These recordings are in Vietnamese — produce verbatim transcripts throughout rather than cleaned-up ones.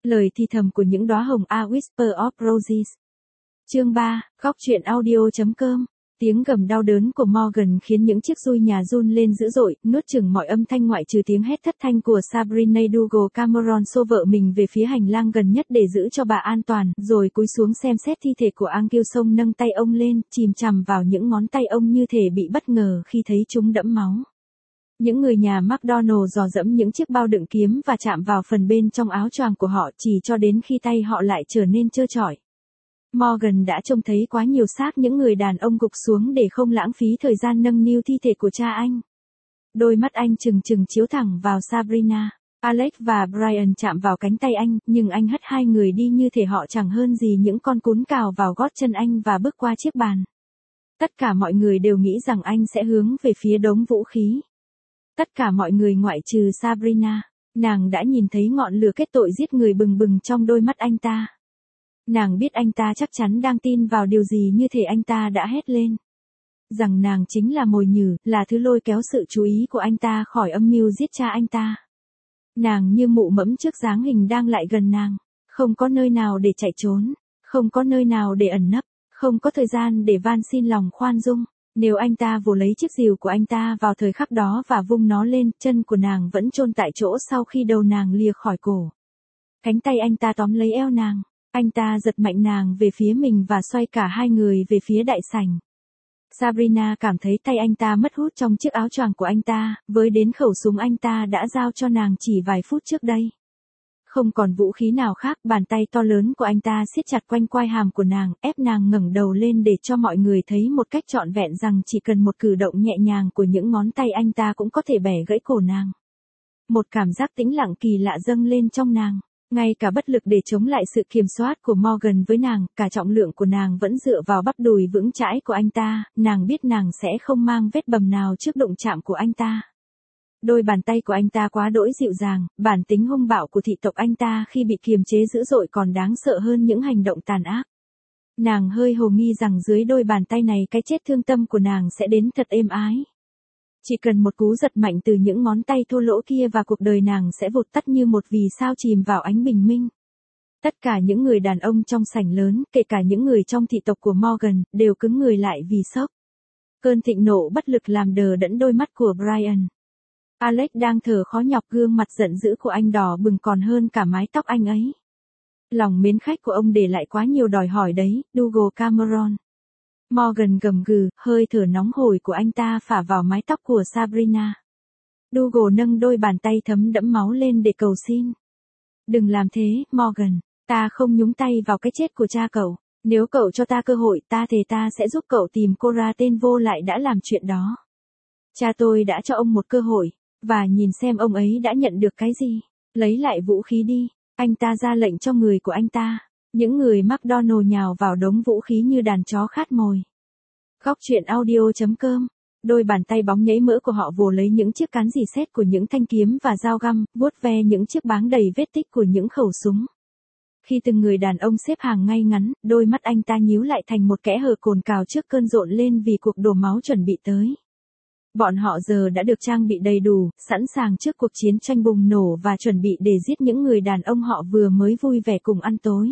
Lời thì thầm của những đóa hồng A Whisper of Roses. Chương ba, góc truyện audio.com. Tiếng gầm đau đớn của Morgan khiến những chiếc dui nhà run lên dữ dội, nuốt chửng mọi âm thanh ngoại trừ tiếng hét thất thanh của Sabrina Dougal Cameron xô vợ mình về phía hành lang gần nhất để giữ cho bà an toàn, rồi cúi xuống xem xét thi thể của Ang Kiêu Sông, nâng tay ông lên, chìm chằm vào những ngón tay ông như thể bị bất ngờ khi thấy chúng đẫm máu. Những người nhà McDonald dò dẫm những chiếc bao đựng kiếm và chạm vào phần bên trong áo choàng của họ chỉ cho đến khi tay họ lại trở nên trơ trọi. Morgan đã trông thấy quá nhiều xác những người đàn ông gục xuống để không lãng phí thời gian nâng niu thi thể của cha anh. Đôi mắt anh trừng trừng chiếu thẳng vào Sabrina. Alex và Brian chạm vào cánh tay anh, nhưng anh hất hai người đi như thể họ chẳng hơn gì những con cún cào vào gót chân anh và bước qua chiếc bàn. Tất cả mọi người đều nghĩ rằng anh sẽ hướng về phía đống vũ khí. Tất cả mọi người ngoại trừ Sabrina. Nàng đã nhìn thấy ngọn lửa kết tội giết người bừng bừng trong đôi mắt anh ta. Nàng biết anh ta chắc chắn đang tin vào điều gì như thể anh ta đã hét lên. Rằng nàng chính là mồi nhử, là thứ lôi kéo sự chú ý của anh ta khỏi âm mưu giết cha anh ta. Nàng như mụ mẫm trước dáng hình đang lại gần nàng. Không có nơi nào để chạy trốn. Không có nơi nào để ẩn nấp. Không có thời gian để van xin lòng khoan dung. Nếu anh ta vồ lấy chiếc rìu của anh ta vào thời khắc đó và vung nó lên, chân của nàng vẫn chôn tại chỗ sau khi đầu nàng lìa khỏi cổ. Cánh tay anh ta tóm lấy eo nàng. Anh ta giật mạnh nàng về phía mình và xoay cả hai người về phía đại sảnh. Sabrina cảm thấy tay anh ta mất hút trong chiếc áo choàng của anh ta, với đến khẩu súng anh ta đã giao cho nàng chỉ vài phút trước đây. Không còn vũ khí nào khác, bàn tay to lớn của anh ta siết chặt quanh quai hàm của nàng, ép nàng ngẩng đầu lên để cho mọi người thấy một cách trọn vẹn rằng chỉ cần một cử động nhẹ nhàng của những ngón tay anh ta cũng có thể bẻ gãy cổ nàng. Một cảm giác tĩnh lặng kỳ lạ dâng lên trong nàng. Ngay cả bất lực để chống lại sự kiểm soát của Morgan với nàng, cả trọng lượng của nàng vẫn dựa vào bắp đùi vững chãi của anh ta, nàng biết nàng sẽ không mang vết bầm nào trước đụng chạm của anh ta. Đôi bàn tay của anh ta quá đỗi dịu dàng, bản tính hung bạo của thị tộc anh ta khi bị kiềm chế dữ dội còn đáng sợ hơn những hành động tàn ác. Nàng hơi hồ nghi rằng dưới đôi bàn tay này cái chết thương tâm của nàng sẽ đến thật êm ái. Chỉ cần một cú giật mạnh từ những ngón tay thô lỗ kia và cuộc đời nàng sẽ vụt tắt như một vì sao chìm vào ánh bình minh. Tất cả những người đàn ông trong sảnh lớn, kể cả những người trong thị tộc của Morgan, đều cứng người lại vì sốc. Cơn thịnh nộ bất lực làm đờ đẫn đôi mắt của Brian. Alex đang thở khó nhọc, gương mặt giận dữ của anh đỏ bừng còn hơn cả mái tóc anh ấy. Lòng mến khách của ông để lại quá nhiều đòi hỏi đấy, Dougal Cameron. Morgan gầm gừ, hơi thở nóng hổi của anh ta phả vào mái tóc của Sabrina. Dougal nâng đôi bàn tay thấm đẫm máu lên để cầu xin. Đừng làm thế, Morgan. Ta không nhúng tay vào cái chết của cha cậu. Nếu cậu cho ta cơ hội, ta thề ta sẽ giúp cậu tìm Cora tên vô lại đã làm chuyện đó. Cha tôi đã cho ông một cơ hội, và nhìn xem ông ấy đã nhận được cái gì. Lấy lại vũ khí đi. Anh ta ra lệnh cho người của anh ta. Những người McDonald nhào vào đống vũ khí như đàn chó khát mồi. Góc truyện audio.com. Đôi bàn tay bóng nhảy mỡ của họ vồ lấy những chiếc cán rỉ sét của những thanh kiếm và dao găm, vuốt ve những chiếc báng đầy vết tích của những khẩu súng. Khi từng người đàn ông xếp hàng ngay ngắn, đôi mắt anh ta nhíu lại thành một kẽ hở cồn cào trước cơn rộn lên vì cuộc đổ máu chuẩn bị tới. Bọn họ giờ đã được trang bị đầy đủ, sẵn sàng trước cuộc chiến tranh bùng nổ và chuẩn bị để giết những người đàn ông họ vừa mới vui vẻ cùng ăn tối.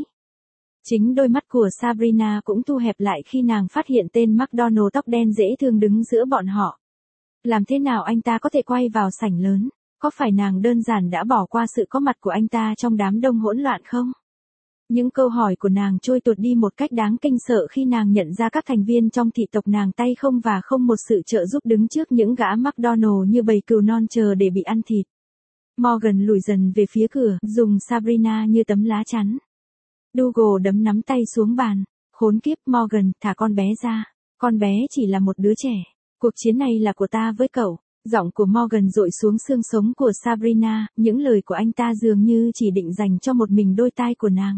Chính đôi mắt của Sabrina cũng thu hẹp lại khi nàng phát hiện tên McDonald tóc đen dễ thương đứng giữa bọn họ. Làm thế nào anh ta có thể quay vào sảnh lớn? Có phải nàng đơn giản đã bỏ qua sự có mặt của anh ta trong đám đông hỗn loạn không? Những câu hỏi của nàng trôi tuột đi một cách đáng kinh sợ khi nàng nhận ra các thành viên trong thị tộc nàng tay không và không một sự trợ giúp đứng trước những gã McDonald như bầy cừu non chờ để bị ăn thịt. Morgan lùi dần về phía cửa, dùng Sabrina như tấm lá chắn. Dougal đấm nắm tay xuống bàn. Khốn kiếp, Morgan, thả con bé ra. Con bé chỉ là một đứa trẻ. Cuộc chiến này là của ta với cậu. Giọng của Morgan dội xuống xương sống của Sabrina, những lời của anh ta dường như chỉ định dành cho một mình đôi tai của nàng.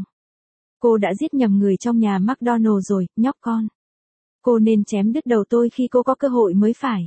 Cô đã giết nhầm người trong nhà McDonald rồi, nhóc con. Cô nên chém đứt đầu tôi khi cô có cơ hội mới phải.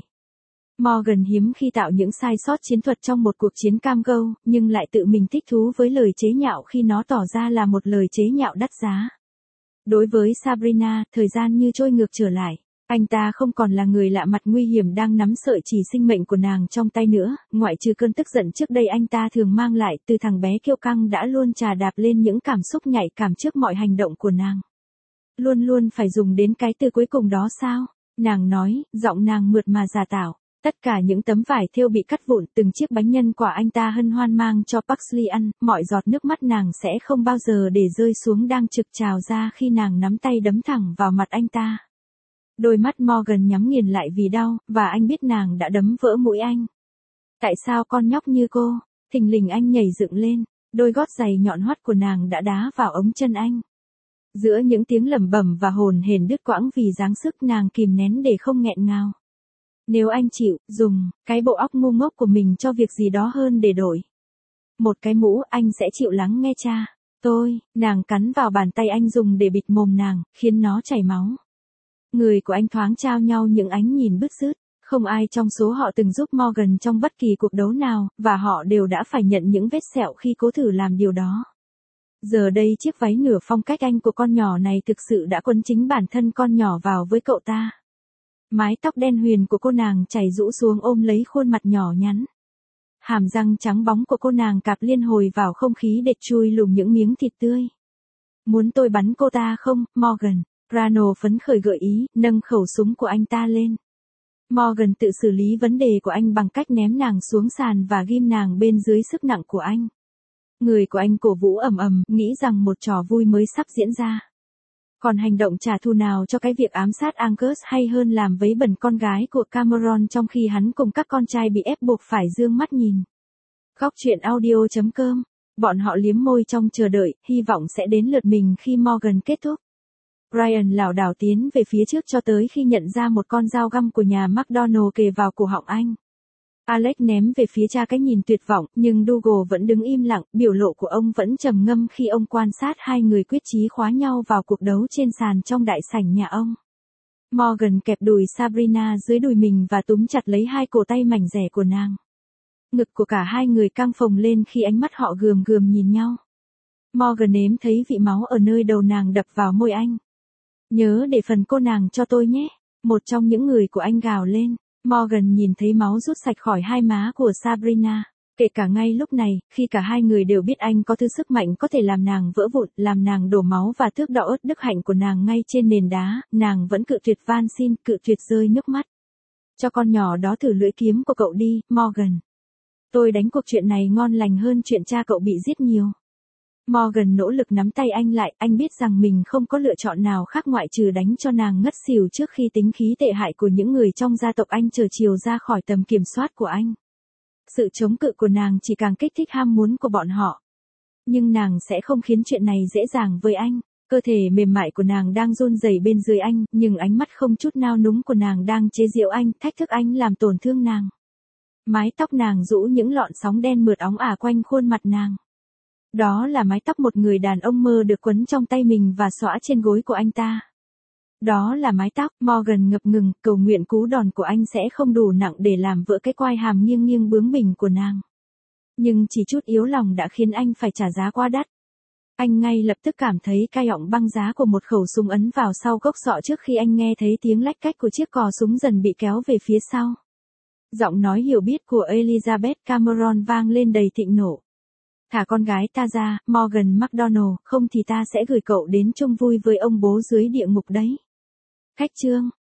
Morgan hiếm khi tạo những sai sót chiến thuật trong một cuộc chiến cam go, nhưng lại tự mình thích thú với lời chế nhạo khi nó tỏ ra là một lời chế nhạo đắt giá. Đối với Sabrina, thời gian như trôi ngược trở lại. Anh ta không còn là người lạ mặt nguy hiểm đang nắm sợi chỉ sinh mệnh của nàng trong tay nữa, ngoại trừ cơn tức giận trước đây anh ta thường mang lại từ thằng bé kiêu căng đã luôn trà đạp lên những cảm xúc nhạy cảm trước mọi hành động của nàng. Luôn luôn phải dùng đến cái từ cuối cùng đó sao? Nàng nói, giọng nàng mượt mà giả tạo. Tất cả những tấm vải thêu bị cắt vụn, từng chiếc bánh nhân quả anh ta hân hoan mang cho Pugsley ăn, mọi giọt nước mắt nàng sẽ không bao giờ để rơi xuống đang trực trào ra khi nàng nắm tay đấm thẳng vào mặt anh ta. Đôi mắt Morgan nhắm nghiền lại vì đau, và anh biết nàng đã đấm vỡ mũi anh. Tại sao con nhóc như cô? Thình lình anh nhảy dựng lên, đôi gót giày nhọn hoắt của nàng đã đá vào ống chân anh. Giữa những tiếng lẩm bẩm và hồn hển đứt quãng vì giáng sức nàng kìm nén để không nghẹn ngào. Nếu anh chịu, dùng cái bộ óc ngu ngốc của mình cho việc gì đó hơn để đổi một cái mũ, anh sẽ chịu lắng nghe cha. Tôi, nàng cắn vào bàn tay anh dùng để bịt mồm nàng, khiến nó chảy máu. Người của anh thoáng trao nhau những ánh nhìn bứt rứt. Không ai trong số họ từng giúp Morgan trong bất kỳ cuộc đấu nào, và họ đều đã phải nhận những vết sẹo khi cố thử làm điều đó. Giờ đây chiếc váy nửa phong cách Anh của con nhỏ này thực sự đã quấn chính bản thân con nhỏ vào với cậu ta. Mái tóc đen huyền của cô nàng chảy rũ xuống ôm lấy khuôn mặt nhỏ nhắn. Hàm răng trắng bóng của cô nàng cạp liên hồi vào không khí để chui lùm những miếng thịt tươi. Muốn tôi bắn cô ta không, Morgan? Rano phấn khởi gợi ý, nâng khẩu súng của anh ta lên. Morgan tự xử lý vấn đề của anh bằng cách ném nàng xuống sàn và ghim nàng bên dưới sức nặng của anh. Người của anh cổ vũ ầm ầm, nghĩ rằng một trò vui mới sắp diễn ra. Còn hành động trả thù nào cho cái việc ám sát Angus hay hơn làm vấy bẩn con gái của Cameron trong khi hắn cùng các con trai bị ép buộc phải dương mắt nhìn. Góc truyện audio chấm com. Bọn họ liếm môi trong chờ đợi, hy vọng sẽ đến lượt mình khi Morgan kết thúc. Brian lảo đảo tiến về phía trước cho tới khi nhận ra một con dao găm của nhà McDonald kề vào cổ họng anh. Alex ném về phía cha cái nhìn tuyệt vọng, nhưng Dougal vẫn đứng im lặng, biểu lộ của ông vẫn trầm ngâm khi ông quan sát hai người quyết chí khóa nhau vào cuộc đấu trên sàn trong đại sảnh nhà ông. Morgan kẹp đùi Sabrina dưới đùi mình và túm chặt lấy hai cổ tay mảnh dẻ của nàng. Ngực của cả hai người căng phồng lên khi ánh mắt họ gườm gườm nhìn nhau. Morgan nếm thấy vị máu ở nơi đầu nàng đập vào môi anh. Nhớ để phần cô nàng cho tôi nhé, một trong những người của anh gào lên. Morgan nhìn thấy máu rút sạch khỏi hai má của Sabrina. Kể cả ngay lúc này, khi cả hai người đều biết anh có thứ sức mạnh có thể làm nàng vỡ vụn, làm nàng đổ máu và thước đo ớt đức hạnh của nàng ngay trên nền đá, nàng vẫn cự tuyệt van xin, cự tuyệt rơi nước mắt. Cho con nhỏ đó thử lưỡi kiếm của cậu đi, Morgan. Tôi đánh cuộc chuyện này ngon lành hơn chuyện cha cậu bị giết nhiều. Morgan nỗ lực nắm tay anh lại, anh biết rằng mình không có lựa chọn nào khác ngoại trừ đánh cho nàng ngất xỉu trước khi tính khí tệ hại của những người trong gia tộc anh trở chiều ra khỏi tầm kiểm soát của anh. Sự chống cự của nàng chỉ càng kích thích ham muốn của bọn họ. Nhưng nàng sẽ không khiến chuyện này dễ dàng với anh. Cơ thể mềm mại của nàng đang run rẩy bên dưới anh, nhưng ánh mắt không chút nao núng của nàng đang chế giễu anh, thách thức anh làm tổn thương nàng. Mái tóc nàng rũ những lọn sóng đen mượt óng ả quanh khuôn mặt nàng. Đó là mái tóc một người đàn ông mơ được quấn trong tay mình và xõa trên gối của anh ta. Đó là mái tóc, Morgan ngập ngừng, cầu nguyện cú đòn của anh sẽ không đủ nặng để làm vỡ cái quai hàm nghiêng nghiêng bướng bỉnh của nàng. Nhưng chỉ chút yếu lòng đã khiến anh phải trả giá quá đắt. Anh ngay lập tức cảm thấy cay ọng băng giá của một khẩu súng ấn vào sau gốc sọ trước khi anh nghe thấy tiếng lách cách của chiếc cò súng dần bị kéo về phía sau. Giọng nói hiểu biết của Elizabeth Cameron vang lên đầy thịnh nộ. Thả con gái ta ra, Morgan McDonald, không thì ta sẽ gửi cậu đến chung vui với ông bố dưới địa ngục đấy. Khách chương.